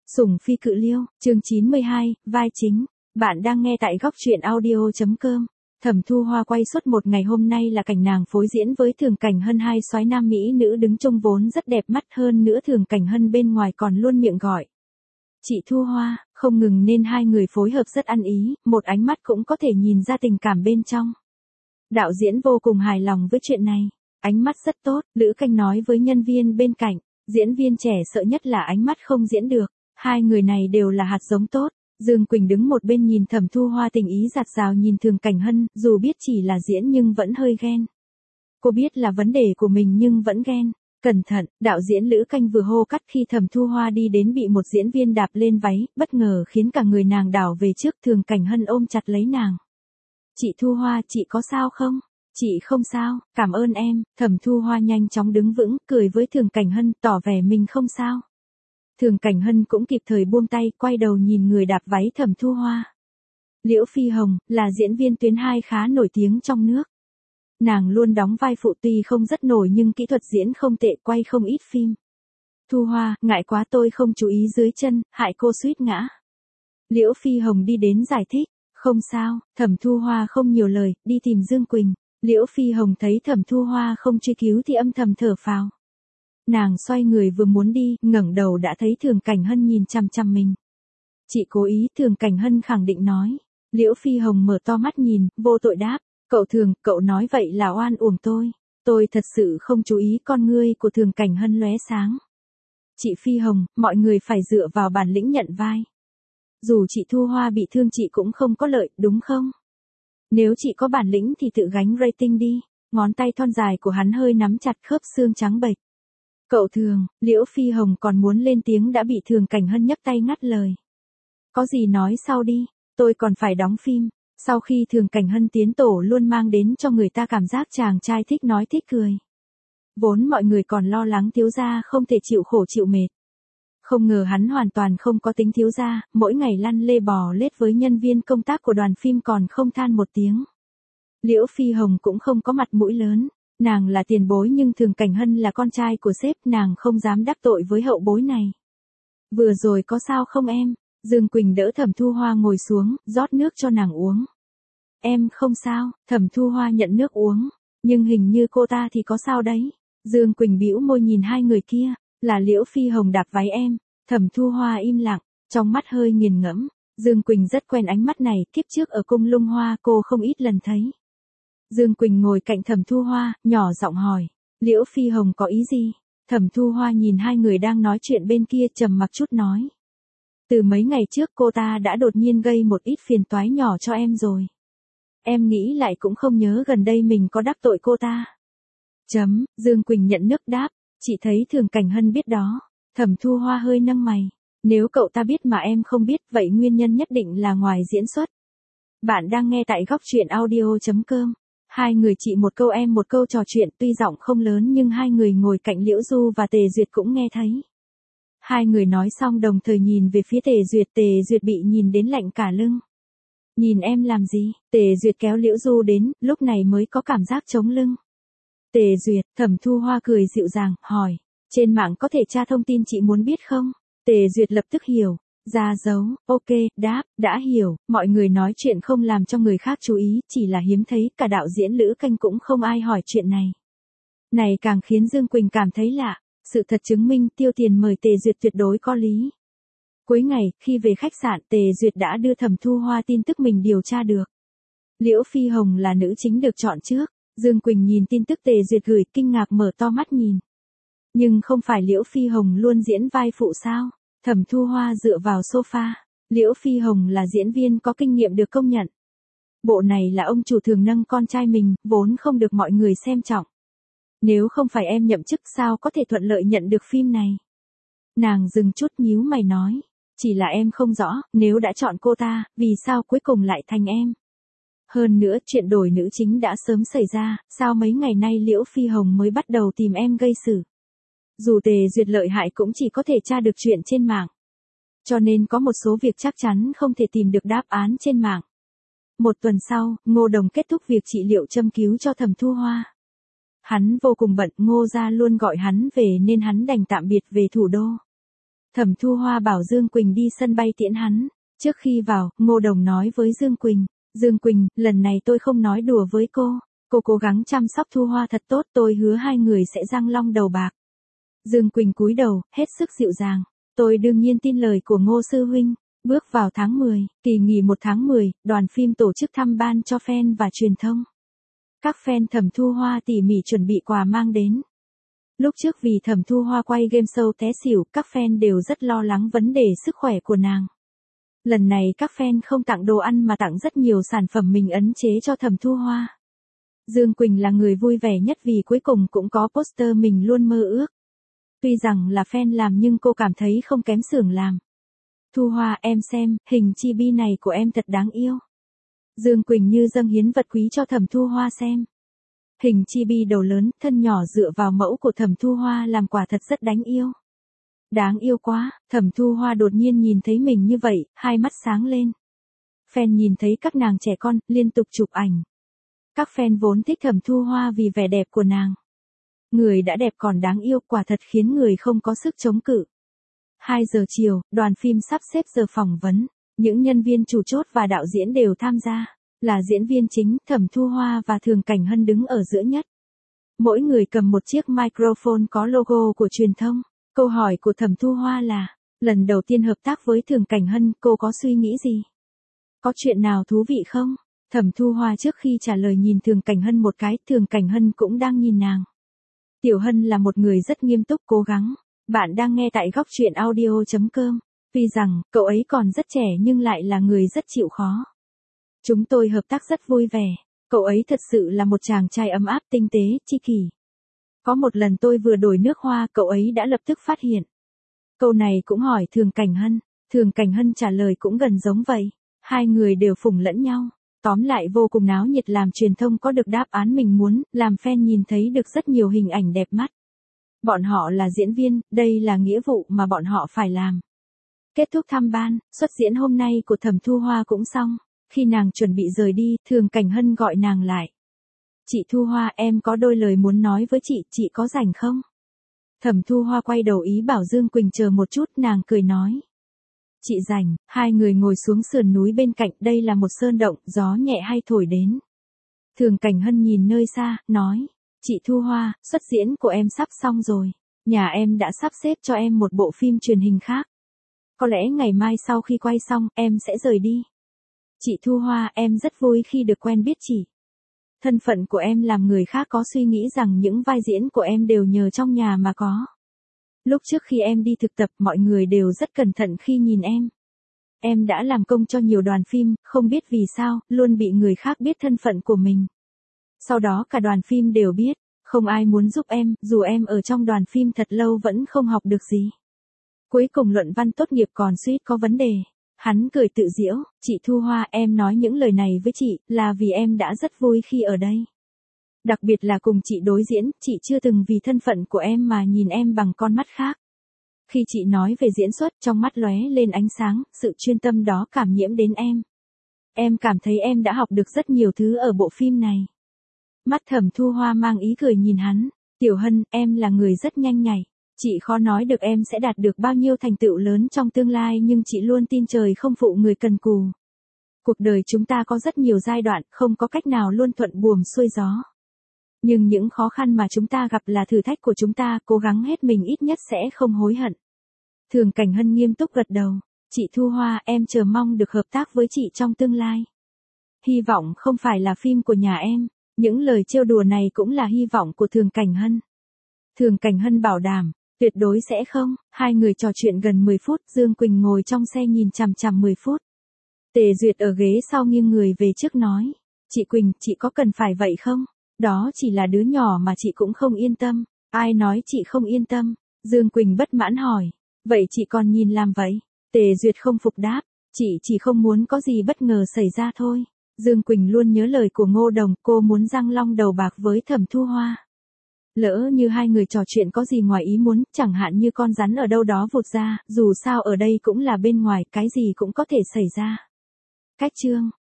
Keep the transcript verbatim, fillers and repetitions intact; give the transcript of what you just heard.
Sủng phi cự liêu, chương chín mươi hai, vai chính. Bạn đang nghe tại góc truyện audio.com. Thẩm Thu Hoa quay suốt một ngày hôm nay là cảnh nàng phối diễn với Thường Cảnh Hân, hai soái nam mỹ nữ đứng trông vốn rất đẹp mắt, hơn nữa Thường Cảnh Hân bên ngoài còn luôn miệng gọi chị Thu Hoa, không ngừng nên hai người phối hợp rất ăn ý, một ánh mắt cũng có thể nhìn ra tình cảm bên trong. Đạo diễn vô cùng hài lòng với chuyện này, ánh mắt rất tốt, Lữ Canh nói với nhân viên bên cạnh, diễn viên trẻ sợ nhất là ánh mắt không diễn được, hai người này đều là hạt giống tốt. Dương Quỳnh đứng một bên nhìn Thẩm Thu Hoa tình ý dạt dào nhìn Thường Cảnh Hân, dù biết chỉ là diễn nhưng vẫn hơi ghen. Cô biết là vấn đề của mình nhưng vẫn ghen. Cẩn thận, đạo diễn Lữ Canh vừa hô cắt khi Thẩm Thu Hoa đi đến bị một diễn viên đạp lên váy, bất ngờ khiến cả người nàng đảo về trước. Thường Cảnh Hân ôm chặt lấy nàng. Chị Thu Hoa, chị có sao không? Chị không sao, cảm ơn em. Thẩm Thu Hoa nhanh chóng đứng vững, cười với Thường Cảnh Hân, tỏ vẻ mình không sao. Thường Cảnh Hân cũng kịp thời buông tay, quay đầu nhìn người đạp váy Thẩm Thu Hoa. Liễu Phi Hồng, là diễn viên tuyến hai khá nổi tiếng trong nước. Nàng luôn đóng vai phụ tuy không rất nổi nhưng kỹ thuật diễn không tệ, quay không ít phim. Thu Hoa, ngại quá tôi không chú ý dưới chân, hại cô suýt ngã. Liễu Phi Hồng đi đến giải thích, không sao. Thẩm Thu Hoa không nhiều lời, đi tìm Dương Quỳnh. Liễu Phi Hồng thấy Thẩm Thu Hoa không truy cứu thì âm thầm thở phào. Nàng xoay người vừa muốn đi, ngẩng đầu đã thấy Thường Cảnh Hân nhìn chằm chằm mình. Chị cố ý, Thường Cảnh Hân khẳng định nói. Liễu Phi Hồng mở to mắt nhìn, vô tội đáp. Cậu Thường, cậu nói vậy là oan uổng tôi. Tôi thật sự không chú ý. Con ngươi của Thường Cảnh Hân lóe sáng. Chị Phi Hồng, mọi người phải dựa vào bản lĩnh nhận vai. Dù chị Thu Hoa bị thương chị cũng không có lợi, đúng không? Nếu chị có bản lĩnh thì tự gánh rating đi. Ngón tay thon dài của hắn hơi nắm chặt khớp xương trắng bệch. Cậu Thường, Liễu Phi Hồng còn muốn lên tiếng đã bị Thường Cảnh Hân nhấc tay ngắt lời. Có gì nói sau đi, tôi còn phải đóng phim. Sau khi Thường Cảnh Hân tiến tổ luôn mang đến cho người ta cảm giác chàng trai thích nói thích cười. Vốn mọi người còn lo lắng thiếu gia không thể chịu khổ chịu mệt. Không ngờ hắn hoàn toàn không có tính thiếu gia, mỗi ngày lăn lê bò lết với nhân viên công tác của đoàn phim còn không than một tiếng. Liễu Phi Hồng cũng không có mặt mũi lớn. Nàng là tiền bối nhưng Thường Cảnh Hân là con trai của sếp, nàng không dám đắc tội với hậu bối này. Vừa rồi có sao không em? Dương Quỳnh đỡ Thẩm Thu Hoa ngồi xuống, rót nước cho nàng uống. Em không sao. Thẩm Thu Hoa nhận nước uống, nhưng hình như cô ta thì có sao đấy. Dương Quỳnh bĩu môi nhìn hai người kia, là Liễu Phi Hồng đạp váy em. Thẩm Thu Hoa im lặng, trong mắt hơi nghiền ngẫm. Dương Quỳnh rất quen ánh mắt này, kiếp trước ở cung Lung Hoa cô không ít lần thấy. Dương Quỳnh ngồi cạnh Thẩm Thu Hoa, nhỏ giọng hỏi, Liễu Phi Hồng có ý gì? Thẩm Thu Hoa nhìn hai người đang nói chuyện bên kia trầm mặc chút nói. Từ mấy ngày trước cô ta đã đột nhiên gây một ít phiền toái nhỏ cho em rồi. Em nghĩ lại cũng không nhớ gần đây mình có đắc tội cô ta. Chấm, Dương Quỳnh nhận nước đáp, chị thấy Thường Cảnh Hân biết đó. Thẩm Thu Hoa hơi nâng mày. Nếu cậu ta biết mà em không biết, vậy nguyên nhân nhất định là ngoài diễn xuất. Bạn đang nghe tại góc truyện audio.com. Hai người chị một câu em một câu trò chuyện, tuy giọng không lớn nhưng hai người ngồi cạnh Liễu Du và Tề Duyệt cũng nghe thấy. Hai người nói xong đồng thời nhìn về phía Tề Duyệt, Tề Duyệt bị nhìn đến lạnh cả lưng. Nhìn em làm gì? Tề Duyệt kéo Liễu Du đến, lúc này mới có cảm giác chống lưng. Tề Duyệt, Thẩm Thu Hoa cười dịu dàng, hỏi, trên mạng có thể tra thông tin chị muốn biết không? Tề Duyệt lập tức hiểu. Ra dấu, ok, đáp, đã hiểu, mọi người nói chuyện không làm cho người khác chú ý, chỉ là hiếm thấy, cả đạo diễn Lữ Canh cũng không ai hỏi chuyện này. Này càng khiến Dương Quỳnh cảm thấy lạ, sự thật chứng minh tiêu tiền mời Tề Duyệt tuyệt đối có lý. Cuối ngày, khi về khách sạn, Tề Duyệt đã đưa Thẩm Thu Hoa tin tức mình điều tra được. Liễu Phi Hồng là nữ chính được chọn trước, Dương Quỳnh nhìn tin tức Tề Duyệt gửi, kinh ngạc mở to mắt nhìn. Nhưng không phải Liễu Phi Hồng luôn diễn vai phụ sao? Thẩm Thu Hoa dựa vào sofa, Liễu Phi Hồng là diễn viên có kinh nghiệm được công nhận. Bộ này là ông chủ thường nâng con trai mình, vốn không được mọi người xem trọng. Nếu không phải em nhậm chức sao có thể thuận lợi nhận được phim này? Nàng dừng chút nhíu mày nói, chỉ là em không rõ, nếu đã chọn cô ta, vì sao cuối cùng lại thành em? Hơn nữa, chuyện đổi nữ chính đã sớm xảy ra, sao mấy ngày nay Liễu Phi Hồng mới bắt đầu tìm em gây sự? Dù Tề Duyệt lợi hại cũng chỉ có thể tra được chuyện trên mạng. Cho nên có một số việc chắc chắn không thể tìm được đáp án trên mạng. Một tuần sau, Ngô Đồng kết thúc việc trị liệu châm cứu cho Thẩm Thu Hoa. Hắn vô cùng bận, Ngô gia luôn gọi hắn về nên hắn đành tạm biệt về thủ đô. Thẩm Thu Hoa bảo Dương Quỳnh đi sân bay tiễn hắn. Trước khi vào, Ngô Đồng nói với Dương Quỳnh, Dương Quỳnh, lần này tôi không nói đùa với cô. Cô cố gắng chăm sóc Thu Hoa thật tốt, tôi hứa hai người sẽ răng long đầu bạc. Dương Quỳnh cúi đầu, hết sức dịu dàng. Tôi đương nhiên tin lời của Ngô sư huynh. Bước vào tháng mười, kỳ nghỉ một tháng mười, đoàn phim tổ chức thăm ban cho fan và truyền thông. Các fan Thẩm Thu Hoa tỉ mỉ chuẩn bị quà mang đến. Lúc trước vì Thẩm Thu Hoa quay game show té xỉu, các fan đều rất lo lắng vấn đề sức khỏe của nàng. Lần này các fan không tặng đồ ăn mà tặng rất nhiều sản phẩm mình ấn chế cho Thẩm Thu Hoa. Dương Quỳnh là người vui vẻ nhất vì cuối cùng cũng có poster mình luôn mơ ước. Tuy rằng là fan làm nhưng cô cảm thấy không kém xưởng làm. Thu Hoa, em xem, hình chibi này của em thật đáng yêu. Dương Quỳnh như dâng hiến vật quý cho Thẩm Thu Hoa xem. Hình chibi đầu lớn, thân nhỏ dựa vào mẫu của Thẩm Thu Hoa làm quả thật rất đáng yêu. Đáng yêu quá, Thẩm Thu Hoa đột nhiên nhìn thấy mình như vậy, hai mắt sáng lên. Fan nhìn thấy các nàng trẻ con, liên tục chụp ảnh. Các fan vốn thích Thẩm Thu Hoa vì vẻ đẹp của nàng. Người đã đẹp còn đáng yêu, quả thật khiến người không có sức chống cự. hai giờ chiều, đoàn phim sắp xếp giờ phỏng vấn. Những nhân viên chủ chốt và đạo diễn đều tham gia. Là diễn viên chính, Thẩm Thu Hoa và Thường Cảnh Hân đứng ở giữa nhất. Mỗi người cầm một chiếc microphone có logo của truyền thông. Câu hỏi của Thẩm Thu Hoa là, lần đầu tiên hợp tác với Thường Cảnh Hân, cô có suy nghĩ gì? Có chuyện nào thú vị không? Thẩm Thu Hoa trước khi trả lời nhìn Thường Cảnh Hân một cái, Thường Cảnh Hân cũng đang nhìn nàng. Tiểu Hân là một người rất nghiêm túc cố gắng. Bạn đang nghe tại góc truyện audio chấm com. Tuy rằng, cậu ấy còn rất trẻ nhưng lại là người rất chịu khó. Chúng tôi hợp tác rất vui vẻ. Cậu ấy thật sự là một chàng trai ấm áp tinh tế, chi kỷ. Có một lần tôi vừa đổi nước hoa, cậu ấy đã lập tức phát hiện. Câu này cũng hỏi Thường Cảnh Hân. Thường Cảnh Hân trả lời cũng gần giống vậy. Hai người đều phủng lẫn nhau. Tóm lại vô cùng náo nhiệt làm truyền thông có được đáp án mình muốn, làm fan nhìn thấy được rất nhiều hình ảnh đẹp mắt. Bọn họ là diễn viên, đây là nghĩa vụ mà bọn họ phải làm. Kết thúc thăm ban, xuất diễn hôm nay của Thẩm Thu Hoa cũng xong. Khi nàng chuẩn bị rời đi, Thường Cảnh Hân gọi nàng lại. Chị Thu Hoa, em có đôi lời muốn nói với chị, chị có rảnh không? Thẩm Thu Hoa quay đầu ý bảo Dương Quỳnh chờ một chút, nàng cười nói. Chị rảnh, hai người ngồi xuống sườn núi bên cạnh, đây là một sơn động, gió nhẹ hay thổi đến. Thường Cảnh Hân nhìn nơi xa, nói. Chị Thu Hoa, xuất diễn của em sắp xong rồi. Nhà em đã sắp xếp cho em một bộ phim truyền hình khác. Có lẽ ngày mai sau khi quay xong, em sẽ rời đi. Chị Thu Hoa, em rất vui khi được quen biết chị. Thân phận của em làm người khác có suy nghĩ rằng những vai diễn của em đều nhờ trong nhà mà có. Lúc trước khi em đi thực tập, mọi người đều rất cẩn thận khi nhìn em. Em đã làm công cho nhiều đoàn phim, không biết vì sao, luôn bị người khác biết thân phận của mình. Sau đó cả đoàn phim đều biết, không ai muốn giúp em, dù em ở trong đoàn phim thật lâu vẫn không học được gì. Cuối cùng luận văn tốt nghiệp còn suýt có vấn đề. Hắn cười tự giễu, chị Thu Hoa, em nói những lời này với chị, là vì em đã rất vui khi ở đây. Đặc biệt là cùng chị đối diễn, chị chưa từng vì thân phận của em mà nhìn em bằng con mắt khác. Khi chị nói về diễn xuất, trong mắt lóe lên ánh sáng, sự chuyên tâm đó cảm nhiễm đến em. Em cảm thấy em đã học được rất nhiều thứ ở bộ phim này. Mắt Thẩm Thu Hoa mang ý cười nhìn hắn. Tiểu Hân, em là người rất nhanh nhạy. Chị khó nói được em sẽ đạt được bao nhiêu thành tựu lớn trong tương lai nhưng chị luôn tin trời không phụ người cần cù. Cuộc đời chúng ta có rất nhiều giai đoạn, không có cách nào luôn thuận buồm xuôi gió. Nhưng những khó khăn mà chúng ta gặp là thử thách của chúng ta, cố gắng hết mình ít nhất sẽ không hối hận. Thường Cảnh Hân nghiêm túc gật đầu. Chị Thu Hoa, em chờ mong được hợp tác với chị trong tương lai. Hy vọng không phải là phim của nhà em. Những lời trêu đùa này cũng là hy vọng của Thường Cảnh Hân. Thường Cảnh Hân bảo đảm, tuyệt đối sẽ không. Hai người trò chuyện gần mười phút, Dương Quỳnh ngồi trong xe nhìn chằm chằm mười phút. Tề Duyệt ở ghế sau nghiêng người về trước nói. Chị Quỳnh, chị có cần phải vậy không? Đó chỉ là đứa nhỏ mà chị cũng không yên tâm. Ai nói chị không yên tâm? Dương Quỳnh bất mãn hỏi. Vậy chị còn nhìn làm vậy? Tề Duyệt không phục đáp. Chị chỉ không muốn có gì bất ngờ xảy ra thôi. Dương Quỳnh luôn nhớ lời của Ngô Đồng, cô muốn răng long đầu bạc với Thẩm Thu Hoa. Lỡ như hai người trò chuyện có gì ngoài ý muốn, chẳng hạn như con rắn ở đâu đó vụt ra, dù sao ở đây cũng là bên ngoài, cái gì cũng có thể xảy ra. Cách chương